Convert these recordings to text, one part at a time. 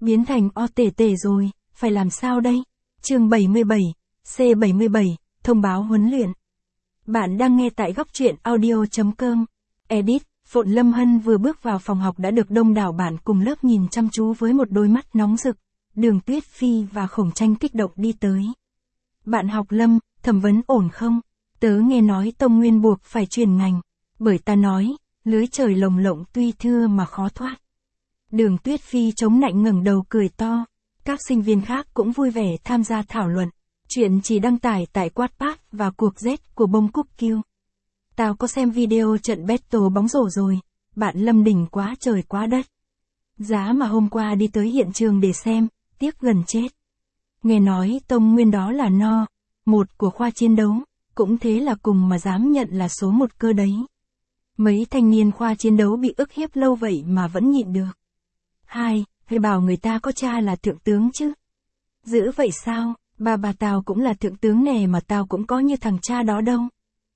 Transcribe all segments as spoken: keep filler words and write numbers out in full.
biến thành o tê tê rồi, phải làm sao đây? Chương bảy mươi bảy, C bảy mươi bảy, thông báo huấn luyện. Bạn đang nghe tại góc truyện audio chấm com. Edit, Phộn Lâm Hân vừa bước vào phòng học đã được đông đảo bạn cùng lớp nhìn chăm chú với một đôi mắt nóng rực. Đường Tuyết Phi và Khổng Tranh kích động đi tới. Bạn học Lâm, thẩm vấn ổn không? Tớ nghe nói Tông Nguyên buộc phải chuyển ngành. Bởi ta nói, lưới trời lồng lộng tuy thưa mà khó thoát. Đường Tuyết Phi chống nạnh ngẩng đầu cười to. Các sinh viên khác cũng vui vẻ tham gia thảo luận. Chuyện chỉ đăng tải tại Wattpad và cuộc Z của Bông Cúc Kiêu. Tao có xem video trận battle bóng rổ rồi. Bạn Lâm đỉnh quá trời quá đất. Giá mà hôm qua đi tới hiện trường để xem, tiếc gần chết. Nghe nói Tông Nguyên đó là no. Một của khoa chiến đấu. Cũng thế là cùng mà dám nhận là số một cơ đấy. Mấy thanh niên khoa chiến đấu bị ức hiếp lâu vậy mà vẫn nhịn được. Hai, phải bảo người ta có cha là thượng tướng chứ. Dữ vậy sao, bà bà tao cũng là thượng tướng nè mà tao cũng có như thằng cha đó đâu.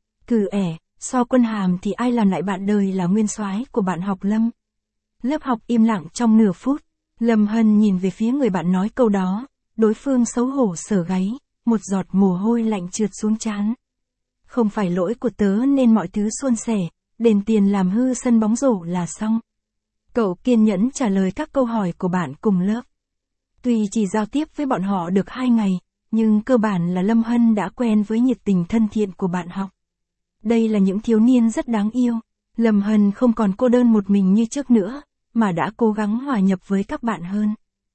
Cừ ẻ, so quân hàm thì ai làm lại bạn đời là nguyên soái của bạn học Lâm. Lớp học im lặng trong nửa phút. Lâm Hân nhìn về phía người bạn nói câu đó. Đối phương xấu hổ sờ gáy, một giọt mồ hôi lạnh trượt xuống trán. Không phải lỗi của tớ nên mọi thứ suôn sẻ, đền tiền làm hư sân bóng rổ là xong. Cậu kiên nhẫn trả lời các câu hỏi của bạn cùng lớp. Tuy chỉ giao tiếp với bọn họ được hai ngày, nhưng cơ bản là Lâm Hân đã quen với nhiệt tình thân thiện của bạn học. Đây là những thiếu niên rất đáng yêu. Lâm Hân không còn cô đơn một mình như trước nữa, mà đã cố gắng hòa nhập với các bạn hơn.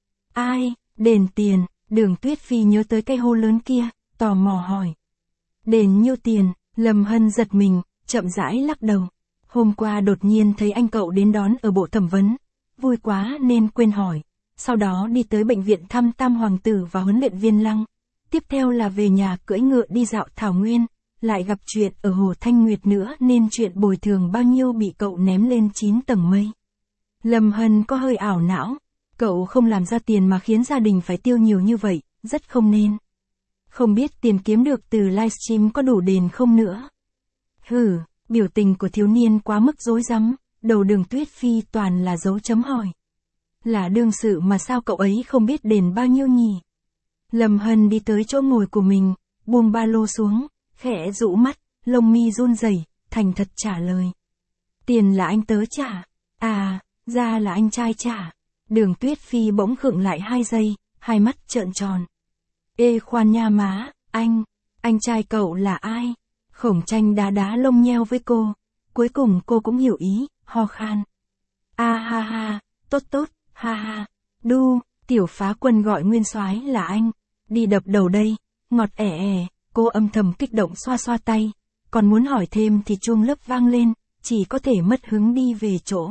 Ai, đền tiền, Đường Tuyết Phi nhớ tới cái hô lớn kia, tò mò hỏi. Đền nhiêu tiền, Lâm Hân giật mình, chậm rãi lắc đầu. Hôm qua đột nhiên thấy anh cậu đến đón ở bộ thẩm vấn. Vui quá nên quên hỏi. Sau đó đi tới bệnh viện thăm Tam Hoàng Tử và huấn luyện viên Lăng. Tiếp theo là về nhà cưỡi ngựa đi dạo Thảo Nguyên. Lại gặp chuyện ở Hồ Thanh Nguyệt nữa nên chuyện bồi thường bao nhiêu bị cậu ném lên chín tầng mây. Lâm Hân có hơi ảo não. Cậu không làm ra tiền mà khiến gia đình phải tiêu nhiều như vậy, rất không nên. Không biết tiền kiếm được từ livestream có đủ đền không nữa. Hừ, biểu tình của thiếu niên quá mức rối rắm, đầu Đường Tuyết Phi toàn là dấu chấm hỏi. Là đương sự mà sao cậu ấy không biết đền bao nhiêu nhỉ? Lâm Hân đi tới chỗ ngồi của mình, buông ba lô xuống, khẽ rũ mắt, lông mi run rẩy, thành thật trả lời. Tiền là anh tớ trả. À, ra là anh trai trả. Đường Tuyết Phi bỗng khựng lại hai giây, hai mắt trợn tròn. Ê khoan nha má, anh, anh trai cậu là ai? Khổng Tranh đá đá lông nheo với cô. Cuối cùng cô cũng hiểu ý, ho khan. A ha ha, tốt tốt, ha ha. Đu, tiểu phá quân gọi nguyên soái là anh. Đi đập đầu đây, ngọt ẻ ẻ, cô âm thầm kích động xoa xoa tay. Còn muốn hỏi thêm thì chuông lớp vang lên, chỉ có thể mất hứng đi về chỗ.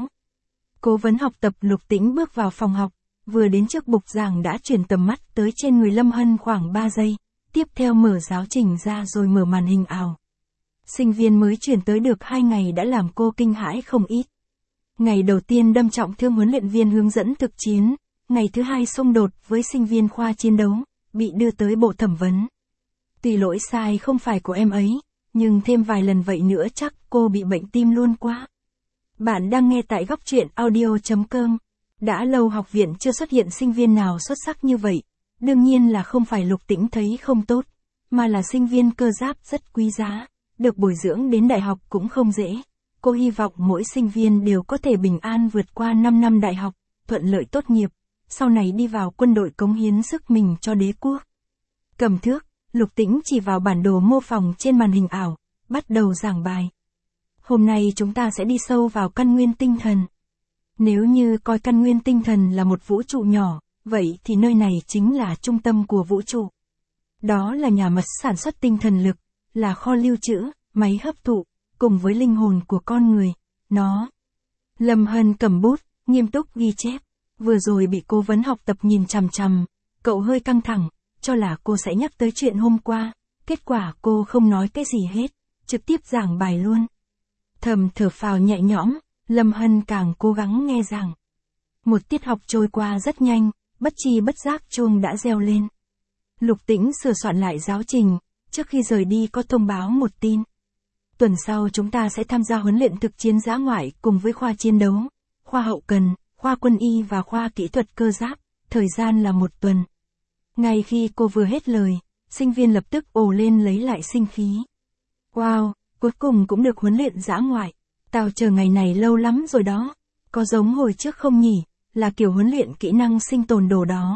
Cố vấn học tập Lục Tĩnh bước vào phòng học, vừa đến trước bục giảng đã chuyển tầm mắt tới trên người Lâm Hân khoảng ba giây. Tiếp theo mở giáo trình ra rồi mở màn hình ảo. Sinh viên mới chuyển tới được hai ngày đã làm cô kinh hãi không ít. Ngày đầu tiên đâm trọng thương huấn luyện viên hướng dẫn thực chiến, ngày thứ hai xung đột với sinh viên khoa chiến đấu, bị đưa tới bộ thẩm vấn. Tuy lỗi sai không phải của em ấy, nhưng thêm vài lần vậy nữa chắc cô bị bệnh tim luôn quá. Bạn đang nghe tại góc truyện audio chấm com. Đã lâu học viện chưa xuất hiện sinh viên nào xuất sắc như vậy. Đương nhiên là không phải Lục Tĩnh thấy không tốt, mà là sinh viên cơ giáp rất quý giá. Được bồi dưỡng đến đại học cũng không dễ. Cô hy vọng mỗi sinh viên đều có thể bình an vượt qua năm năm đại học, thuận lợi tốt nghiệp, sau này đi vào quân đội cống hiến sức mình cho đế quốc. Cầm thước, Lục Tĩnh chỉ vào bản đồ mô phỏng trên màn hình ảo, bắt đầu giảng bài. Hôm nay chúng ta sẽ đi sâu vào căn nguyên tinh thần. Nếu như coi căn nguyên tinh thần là một vũ trụ nhỏ, vậy thì nơi này chính là trung tâm của vũ trụ. Đó là nhà máy sản xuất tinh thần lực, là kho lưu trữ, máy hấp thụ, cùng với linh hồn của con người, nó. Lâm Hân cầm bút, nghiêm túc ghi chép, vừa rồi bị cố vấn học tập nhìn chằm chằm, cậu hơi căng thẳng, cho là cô sẽ nhắc tới chuyện hôm qua, kết quả cô không nói cái gì hết, trực tiếp giảng bài luôn. Thầm thở phào nhẹ nhõm, Lâm Hân càng cố gắng nghe giảng. Một tiết học trôi qua rất nhanh, bất chi bất giác chuông đã reo lên. Lục Tĩnh sửa soạn lại giáo trình, trước khi rời đi có thông báo một tin. Tuần sau chúng ta sẽ tham gia huấn luyện thực chiến dã ngoại cùng với khoa chiến đấu, khoa hậu cần, khoa quân y và khoa kỹ thuật cơ giáp, thời gian là một tuần. Ngay khi cô vừa hết lời, sinh viên lập tức ồ lên lấy lại sinh khí. Wow, cuối cùng cũng được huấn luyện dã ngoại. Tao chờ ngày này lâu lắm rồi đó. Có giống hồi trước không nhỉ, là kiểu huấn luyện kỹ năng sinh tồn đồ đó.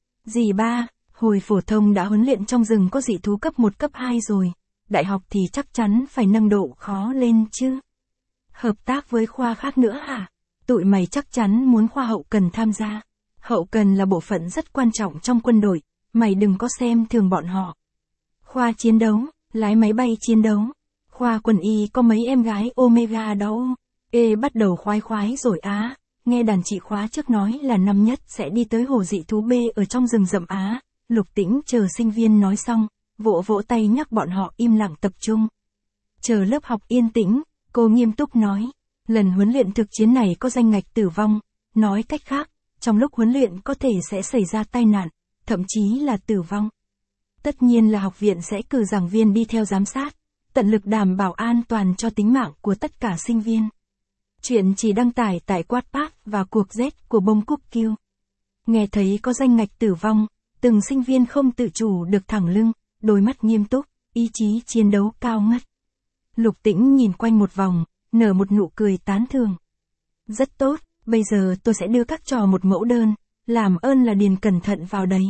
Dì ba, hồi phổ thông đã huấn luyện trong rừng có dị thú cấp một cấp hai rồi. Đại học thì chắc chắn phải nâng độ khó lên chứ. Hợp tác với khoa khác nữa hả? Tụi mày chắc chắn muốn khoa hậu cần tham gia. Hậu cần là bộ phận rất quan trọng trong quân đội, mày đừng có xem thường bọn họ. Khoa chiến đấu, lái máy bay chiến đấu. Khoa quân y có mấy em gái Omega đó. Ê bắt đầu khoái khoái rồi á. Nghe đàn chị khóa trước nói là năm nhất sẽ đi tới hồ dị thú B ở trong rừng rậm á. Lục Tĩnh chờ sinh viên nói xong, vỗ vỗ tay nhắc bọn họ im lặng tập trung. Chờ lớp học yên tĩnh, cô nghiêm túc nói. Lần huấn luyện thực chiến này có danh ngạch tử vong. Nói cách khác, trong lúc huấn luyện có thể sẽ xảy ra tai nạn, thậm chí là tử vong. Tất nhiên là học viện sẽ cử giảng viên đi theo giám sát, tận lực đảm bảo an toàn cho tính mạng của tất cả sinh viên. Chuyện chỉ đăng tải tại Wattpad và cuộc Z của bông cúc kiêu. Nghe thấy có danh ngạch tử vong, từng sinh viên không tự chủ được thẳng lưng, đôi mắt nghiêm túc, ý chí chiến đấu cao ngất. Lục Tĩnh nhìn quanh một vòng, nở một nụ cười tán thưởng. Rất tốt, bây giờ tôi sẽ đưa các trò một mẫu đơn, làm ơn là điền cẩn thận vào đấy.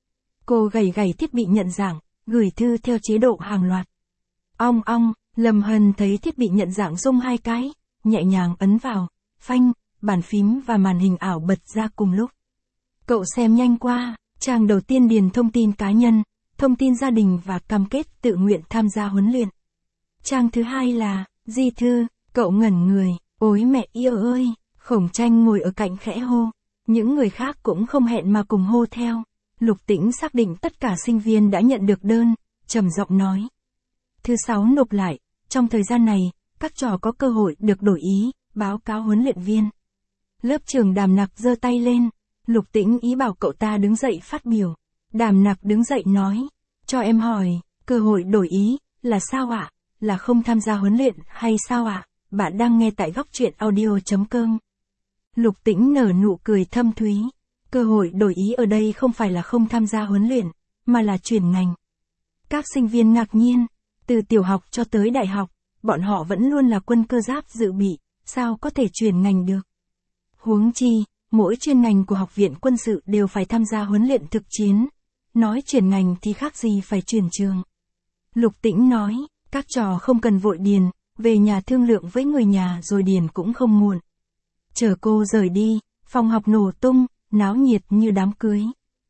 Cô gầy gầy thiết bị nhận dạng, gửi thư theo chế độ hàng loạt. Ong ong, Lâm Hân thấy thiết bị nhận dạng rung hai cái, nhẹ nhàng ấn vào, phanh, bàn phím và màn hình ảo bật ra cùng lúc. Cậu xem nhanh qua, trang đầu tiên điền thông tin cá nhân, thông tin gia đình và cam kết tự nguyện tham gia huấn luyện. Trang thứ hai là, di thư, cậu ngẩn người, ôi mẹ yêu ơi, Khổng Tranh ngồi ở cạnh khẽ hô. Những người khác cũng không hẹn mà cùng hô theo. Lục Tĩnh xác định tất cả sinh viên đã nhận được đơn, trầm giọng nói. Thứ sáu nộp lại, trong thời gian này, các trò có cơ hội được đổi ý, báo cáo huấn luyện viên. Lớp trưởng Đàm Nặc giơ tay lên, Lục Tĩnh ý bảo cậu ta đứng dậy phát biểu. Đàm Nặc đứng dậy nói, cho em hỏi, cơ hội đổi ý, là sao ạ? Là không tham gia huấn luyện hay sao ạ? Bạn đang nghe tại góc truyện audio chấm com. Lục Tĩnh nở nụ cười thâm thúy. Cơ hội đổi ý ở đây không phải là không tham gia huấn luyện, mà là chuyển ngành. Các sinh viên ngạc nhiên, từ tiểu học cho tới đại học, bọn họ vẫn luôn là quân cơ giáp dự bị, sao có thể chuyển ngành được. Huống chi, mỗi chuyên ngành của học viện quân sự đều phải tham gia huấn luyện thực chiến. Nói chuyển ngành thì khác gì phải chuyển trường. Lục Tĩnh nói, các trò không cần vội điền, về nhà thương lượng với người nhà rồi điền cũng không muộn. Chờ cô rời đi, phòng học nổ tung, náo nhiệt như đám cưới.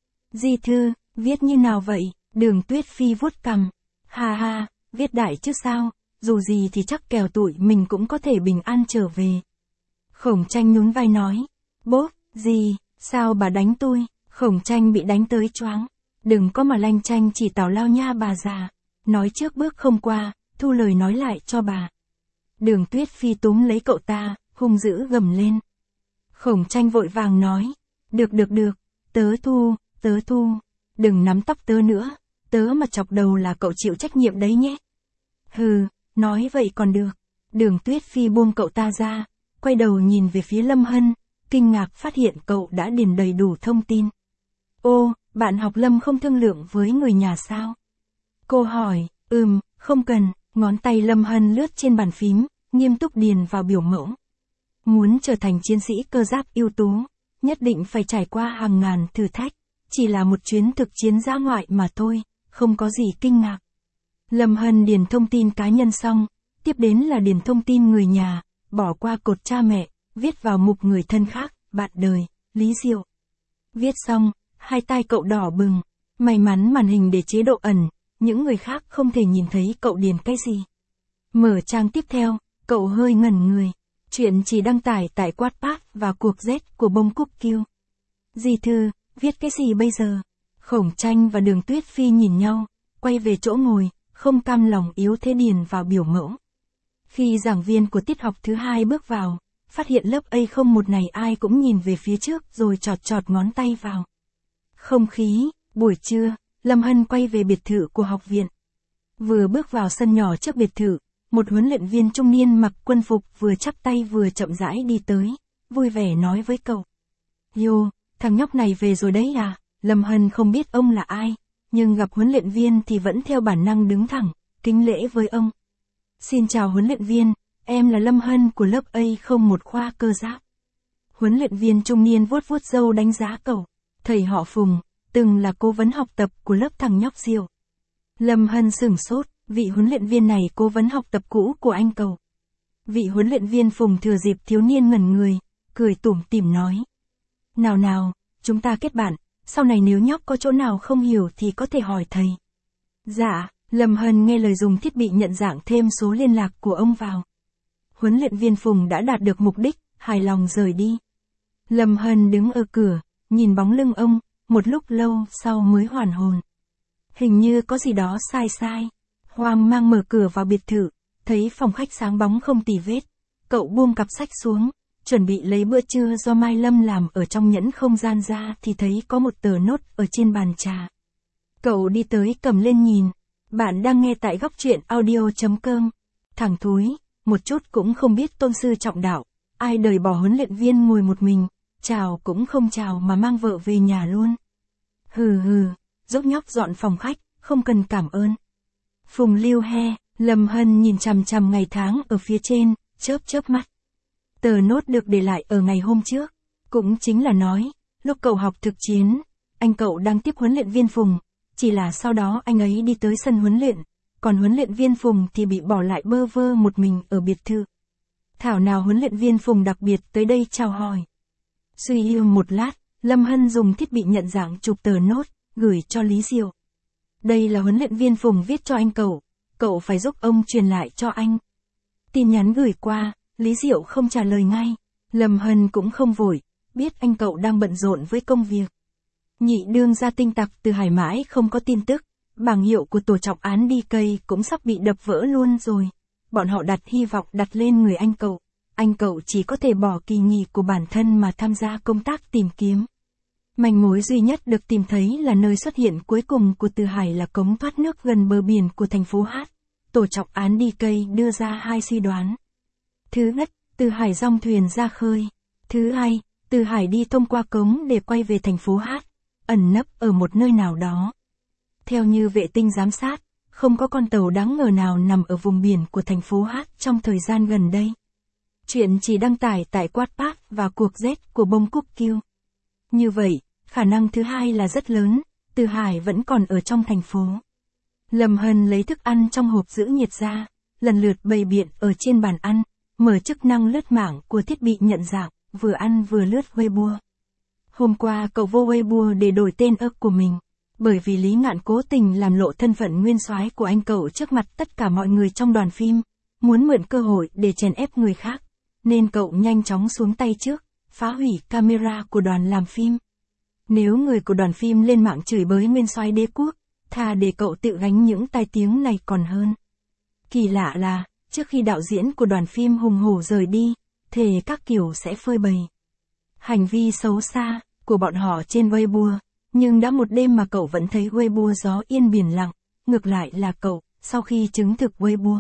Di thư, viết như nào vậy? Đường Tuyết Phi vuốt cằm. Ha ha, viết đại chứ sao, dù gì thì chắc kèo tụi mình cũng có thể bình an trở về. Khổng Tranh nhún vai nói. Bốp, gì, sao bà đánh tôi? Khổng Tranh bị đánh tới choáng. Đừng có mà lanh chanh chỉ tào lao nha bà già. Nói trước bước không qua, thu lời nói lại cho bà. Đường Tuyết Phi túm lấy cậu ta, hung dữ gầm lên. Khổng Tranh vội vàng nói. Được được được, tớ thu, tớ thu. Đừng nắm tóc tớ nữa, tớ mà chọc đầu là cậu chịu trách nhiệm đấy nhé. Hừ, nói vậy còn được. Đường Tuyết Phi buông cậu ta ra, quay đầu nhìn về phía Lâm Hân, kinh ngạc phát hiện cậu đã điền đầy đủ thông tin. Ô, bạn học Lâm không thương lượng với người nhà sao? Cô hỏi, ừm, không cần, ngón tay Lâm Hân lướt trên bàn phím, nghiêm túc điền vào biểu mẫu. Muốn trở thành chiến sĩ cơ giáp ưu tú, nhất định phải trải qua hàng ngàn thử thách, chỉ là một chuyến thực chiến dã ngoại mà thôi, không có gì kinh ngạc. Lâm Hân điền thông tin cá nhân xong, tiếp đến là điền thông tin người nhà, bỏ qua cột cha mẹ, viết vào mục người thân khác, bạn đời, Lý Diệu. Viết xong, hai tai cậu đỏ bừng, may mắn màn hình để chế độ ẩn, những người khác không thể nhìn thấy cậu điền cái gì. Mở trang tiếp theo, cậu hơi ngẩn người. Chuyện chỉ đăng tải tại Wattpad và cuộc Z của bông cúc kiêu. Di thư, viết cái gì bây giờ? Khổng Tranh và Đường Tuyết Phi nhìn nhau, quay về chỗ ngồi, không cam lòng yếu thế điền vào biểu mẫu. Khi giảng viên của tiết học thứ hai bước vào, phát hiện lớp A không một này ai cũng nhìn về phía trước rồi chọt chọt ngón tay vào. Không khí, buổi trưa, Lâm Hân quay về biệt thự của học viện. Vừa bước vào sân nhỏ trước biệt thự, một huấn luyện viên trung niên mặc quân phục vừa chắp tay vừa chậm rãi đi tới, vui vẻ nói với cậu. Yo, thằng nhóc này về rồi đấy à? Lâm Hân không biết ông là ai, nhưng gặp huấn luyện viên thì vẫn theo bản năng đứng thẳng, kính lễ với ông. Xin chào huấn luyện viên, em là Lâm Hân của lớp A không một khoa cơ giáp. Huấn luyện viên trung niên vuốt vuốt râu đánh giá cậu. Thầy họ Phùng, từng là cố vấn học tập của lớp thằng nhóc Diệu. Lâm Hân sửng sốt, vị huấn luyện viên này cố vấn học tập cũ của anh cậu. Vị huấn luyện viên Phùng thừa dịp thiếu niên ngẩn người, cười tủm tỉm nói. Nào nào, chúng ta kết bạn, sau này nếu nhóc có chỗ nào không hiểu thì có thể hỏi thầy. Dạ, Lâm Hân nghe lời dùng thiết bị nhận dạng thêm số liên lạc của ông vào. Huấn luyện viên Phùng đã đạt được mục đích, hài lòng rời đi. Lâm Hân đứng ở cửa, nhìn bóng lưng ông, một lúc lâu sau mới hoàn hồn. Hình như có gì đó sai sai. Hoang mang mở cửa vào biệt thự, thấy phòng khách sáng bóng không tì vết. Cậu buông cặp sách xuống, chuẩn bị lấy bữa trưa do Mai Lâm làm ở trong nhẫn không gian ra thì thấy có một tờ nốt ở trên bàn trà. Cậu đi tới cầm lên nhìn. Bạn đang nghe tại góc truyện audio.com. Thằng thúi, một chút cũng không biết tôn sư trọng đạo. Ai đời bỏ huấn luyện viên ngồi một mình, chào cũng không chào mà mang vợ về nhà luôn. Hừ hừ, dốc nhóc dọn phòng khách, không cần cảm ơn. Phùng Lưu he, Lâm Hân nhìn chằm chằm ngày tháng ở phía trên, chớp chớp mắt. Tờ nốt được để lại ở ngày hôm trước, cũng chính là nói, lúc cậu học thực chiến, anh cậu đang tiếp huấn luyện viên Phùng, chỉ là sau đó anh ấy đi tới sân huấn luyện, còn huấn luyện viên Phùng thì bị bỏ lại bơ vơ một mình ở biệt thự. Thảo nào huấn luyện viên Phùng đặc biệt tới đây chào hỏi. Suy yêu một lát, Lâm Hân dùng thiết bị nhận dạng chụp tờ nốt, gửi cho Lý Diệu. Đây là huấn luyện viên Phùng viết cho anh cậu, cậu phải giúp ông truyền lại cho anh. Tin nhắn gửi qua, Lý Diệu không trả lời ngay, Lâm Hân cũng không vội, biết anh cậu đang bận rộn với công việc. Nhị đương gia tinh tặc Từ Hải mãi không có tin tức, bảng hiệu của tổ trọng án đi cây cũng sắp bị đập vỡ luôn rồi. Bọn họ đặt hy vọng đặt lên người anh cậu, anh cậu chỉ có thể bỏ kỳ nghỉ của bản thân mà tham gia công tác tìm kiếm. Manh mối duy nhất được tìm thấy là nơi xuất hiện cuối cùng của Từ Hải là cống thoát nước gần bờ biển của thành phố Hát. Tổ trọng án đi cây đưa ra hai suy đoán. Thứ nhất, Từ Hải dong thuyền ra khơi. Thứ hai, Từ Hải đi thông qua cống để quay về thành phố Hát, ẩn nấp ở một nơi nào đó. Theo như vệ tinh giám sát, không có con tàu đáng ngờ nào nằm ở vùng biển của thành phố Hát trong thời gian gần đây. Chuyện chỉ đăng tải tại Wattpad và cuộc Z của Bông Cúc Kiêu. Như vậy, khả năng thứ hai là rất lớn, Từ Hải vẫn còn ở trong thành phố. Lâm Hân lấy thức ăn trong hộp giữ nhiệt ra, lần lượt bày biện ở trên bàn ăn, mở chức năng lướt mảng của thiết bị nhận dạng, vừa ăn vừa lướt Weibo. Hôm qua cậu vô Weibo để đổi tên ức của mình, bởi vì Lý Ngạn cố tình làm lộ thân phận nguyên soái của anh cậu trước mặt tất cả mọi người trong đoàn phim, muốn mượn cơ hội để chèn ép người khác, nên cậu nhanh chóng xuống tay trước, phá hủy camera của đoàn làm phim. Nếu người của đoàn phim lên mạng chửi bới nguyên soái đế quốc, thà để cậu tự gánh những tai tiếng này còn hơn. Kỳ lạ là, trước khi đạo diễn của đoàn phim hùng hổ rời đi, thề các kiểu sẽ phơi bày hành vi xấu xa của bọn họ trên Weibo, nhưng đã một đêm mà cậu vẫn thấy Weibo gió yên biển lặng, ngược lại là cậu, sau khi chứng thực Weibo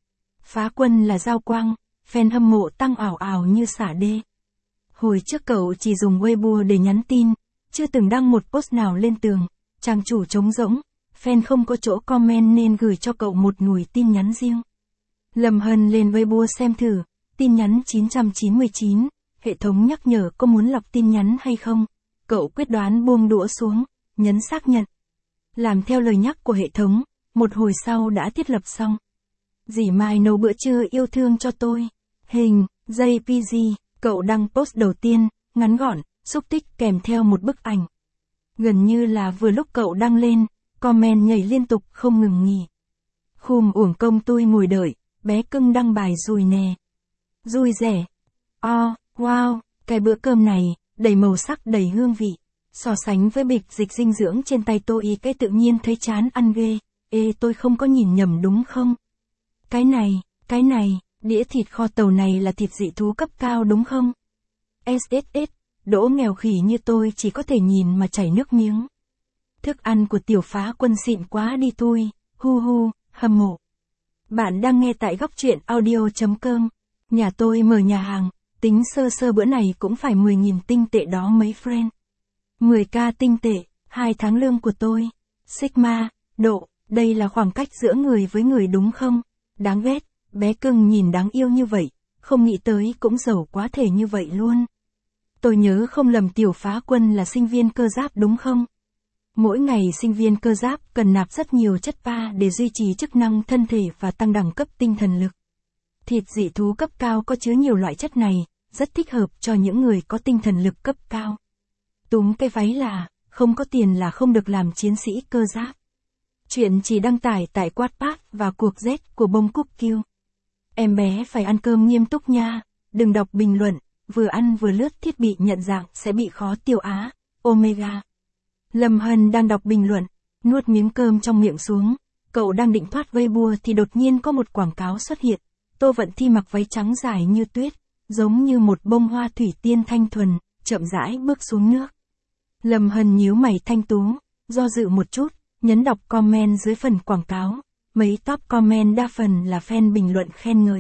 phá quân là Giao Quang, fan hâm mộ tăng ảo ảo như xả đê. Hồi trước cậu chỉ dùng Weibo để nhắn tin, chưa từng đăng một post nào lên tường, trang chủ trống rỗng, fan không có chỗ comment nên gửi cho cậu một nùi tin nhắn riêng. Lâm Hân lên Weibo xem thử, tin nhắn chín trăm chín mươi chín, hệ thống nhắc nhở có muốn lọc tin nhắn hay không, cậu quyết đoán buông đũa xuống, nhấn xác nhận. Làm theo lời nhắc của hệ thống, một hồi sau đã thiết lập xong. Dì Mai nấu bữa trưa yêu thương cho tôi. Hình, jê pê giê, cậu đăng post đầu tiên, ngắn gọn, xúc tích kèm theo một bức ảnh. Gần như là vừa lúc cậu đăng lên, comment nhảy liên tục không ngừng nghỉ. Khùm uổng công tôi ngồi đợi, bé cưng đăng bài rồi nè. Vui rẻ. Oh, wow, cái bữa cơm này, đầy màu sắc đầy hương vị. So sánh với bịch dịch dinh dưỡng trên tay tôi cái tự nhiên thấy chán ăn ghê. Ê tôi không có nhìn nhầm đúng không? Cái này, cái này, đĩa thịt kho tàu này là thịt dị thú cấp cao đúng không? ét ét ét, đỗ nghèo khỉ như tôi chỉ có thể nhìn mà chảy nước miếng. Thức ăn của tiểu phá quân xịn quá đi tôi, hu hu, hâm mộ. Bạn đang nghe tại góc truyện audio.com. Nhà tôi mở nhà hàng, tính sơ sơ bữa này cũng phải mười nghìn tinh tệ đó mấy friend. mười k tinh tệ, hai tháng lương của tôi. Sigma, độ, đây là khoảng cách giữa người với người đúng không? Đáng ghét, bé cưng nhìn đáng yêu như vậy, không nghĩ tới cũng giàu quá thể như vậy luôn. Tôi nhớ không lầm Tiểu Phá Quân là sinh viên cơ giáp đúng không? Mỗi ngày sinh viên cơ giáp cần nạp rất nhiều chất va để duy trì chức năng thân thể và tăng đẳng cấp tinh thần lực. Thịt dị thú cấp cao có chứa nhiều loại chất này, rất thích hợp cho những người có tinh thần lực cấp cao. Túm cái váy là, không có tiền là không được làm chiến sĩ cơ giáp. Chuyện chỉ đăng tải tại Wattpad và cuộc Z của bông cúc kiêu. Em bé phải ăn cơm nghiêm túc nha, đừng đọc bình luận, vừa ăn vừa lướt thiết bị nhận dạng sẽ bị khó tiêu á. Omega. Lâm Hân đang đọc bình luận, nuốt miếng cơm trong miệng xuống, cậu đang định thoát Weibo thì đột nhiên có một quảng cáo xuất hiện. Tô Vận Thi mặc váy trắng dài như tuyết, giống như một bông hoa thủy tiên thanh thuần, chậm rãi bước xuống nước. Lâm Hân nhíu mày thanh tú, do dự một chút, nhấn đọc comment dưới phần quảng cáo. Mấy top comment đa phần là fan bình luận khen ngợi.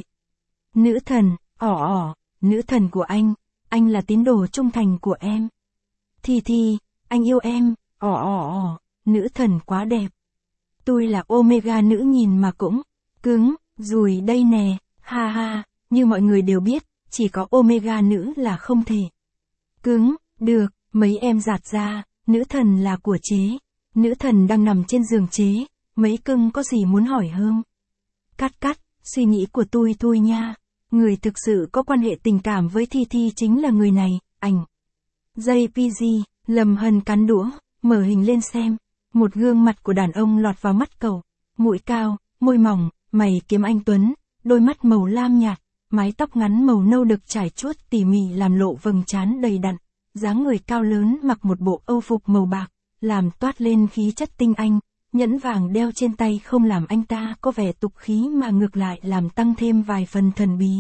Nữ thần, ỏ ỏ, nữ thần của anh, anh là tín đồ trung thành của em. Thi Thi, anh yêu em, ỏ ỏ ỏ, nữ thần quá đẹp. Tôi là Omega nữ nhìn mà cũng cứng, rùi đây nè, ha ha, như mọi người đều biết, chỉ có Omega nữ là không thể. Cứng, được, mấy em giạt ra, nữ thần là của chế. Nữ thần đang nằm trên giường chế, mấy cưng có gì muốn hỏi không? Cắt cắt, suy nghĩ của tôi thôi nha. Người thực sự có quan hệ tình cảm với Thi Thi chính là người này, ảnh. jê pê giê, Lâm Hân cắn đũa, mở hình lên xem. Một gương mặt của đàn ông lọt vào mắt cậu. Mũi cao, môi mỏng, mày kiếm anh tuấn, đôi mắt màu lam nhạt, mái tóc ngắn màu nâu được trải chuốt tỉ mỉ làm lộ vầng trán đầy đặn. Dáng người cao lớn mặc một bộ âu phục màu bạc, làm toát lên khí chất tinh anh. Nhẫn vàng đeo trên tay không làm anh ta có vẻ tục khí mà ngược lại làm tăng thêm vài phần thần bí.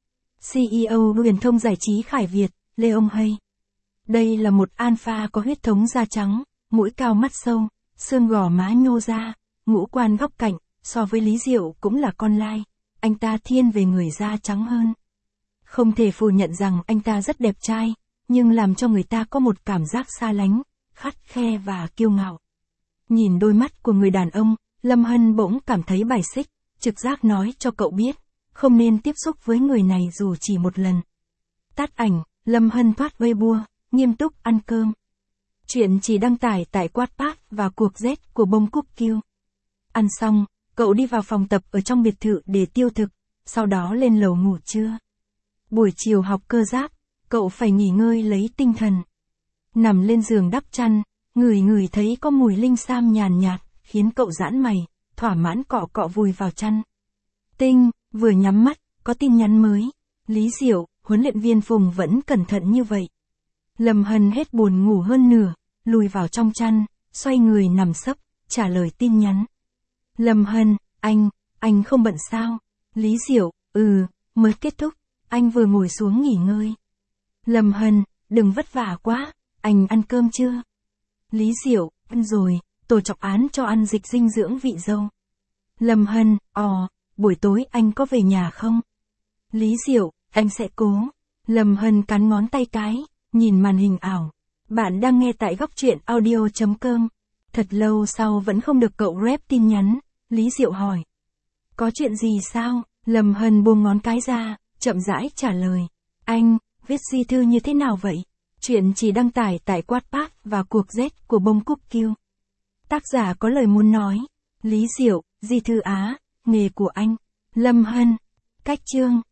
xê e ô truyền thông giải trí Khải Việt, Lê Ông Hay. Đây là một alpha có huyết thống da trắng, mũi cao mắt sâu, xương gò má nhô ra, ngũ quan góc cạnh, so với Lý Diệu cũng là con lai. Anh ta thiên về người da trắng hơn. Không thể phủ nhận rằng anh ta rất đẹp trai, nhưng làm cho người ta có một cảm giác xa lánh, khắt khe và kiêu ngạo. Nhìn đôi mắt của người đàn ông, Lâm Hân bỗng cảm thấy bài xích, trực giác nói cho cậu biết, không nên tiếp xúc với người này dù chỉ một lần. Tắt ảnh, Lâm Hân thoát Weibo, nghiêm túc ăn cơm. Chuyện chỉ đăng tải tại Wattpad và cuộc Z của bông cúc kiêu. Ăn xong, cậu đi vào phòng tập ở trong biệt thự để tiêu thực, sau đó lên lầu ngủ trưa. Buổi chiều học cơ giáp, cậu phải nghỉ ngơi lấy tinh thần. Nằm lên giường đắp chăn, ngửi ngửi thấy có mùi linh sam nhàn nhạt, khiến cậu giãn mày, thỏa mãn cọ cọ vùi vào chăn. Tinh, vừa nhắm mắt, có tin nhắn mới. Lý Diệu, huấn luyện viên Phùng vẫn cẩn thận như vậy. Lâm Hân hết buồn ngủ hơn nửa, lùi vào trong chăn, xoay người nằm sấp, trả lời tin nhắn. Lâm Hân, anh, anh không bận sao? Lý Diệu, ừ, mới kết thúc, anh vừa ngồi xuống nghỉ ngơi. Lâm Hân, đừng vất vả quá, anh ăn cơm chưa? Lý Diệu, ăn rồi, tổ chọc án cho ăn dịch dinh dưỡng vị dâu. Lâm Hân, ò, buổi tối anh có về nhà không? Lý Diệu, anh sẽ cố. Lâm Hân cắn ngón tay cái, nhìn màn hình ảo. Bạn đang nghe tại góc truyện audio chấm com. Thật lâu sau vẫn không được cậu rep tin nhắn, Lý Diệu hỏi. Có chuyện gì sao? Lâm Hân buông ngón cái ra, chậm rãi trả lời. Anh, viết di thư như thế nào vậy? Chuyện chỉ đăng tải tại Wattpad và cuộc Z của bông cúc kiêu. Tác giả có lời muốn nói. Lý Diệu, di thư á, nghề của anh. Lâm Hân. Cách chương.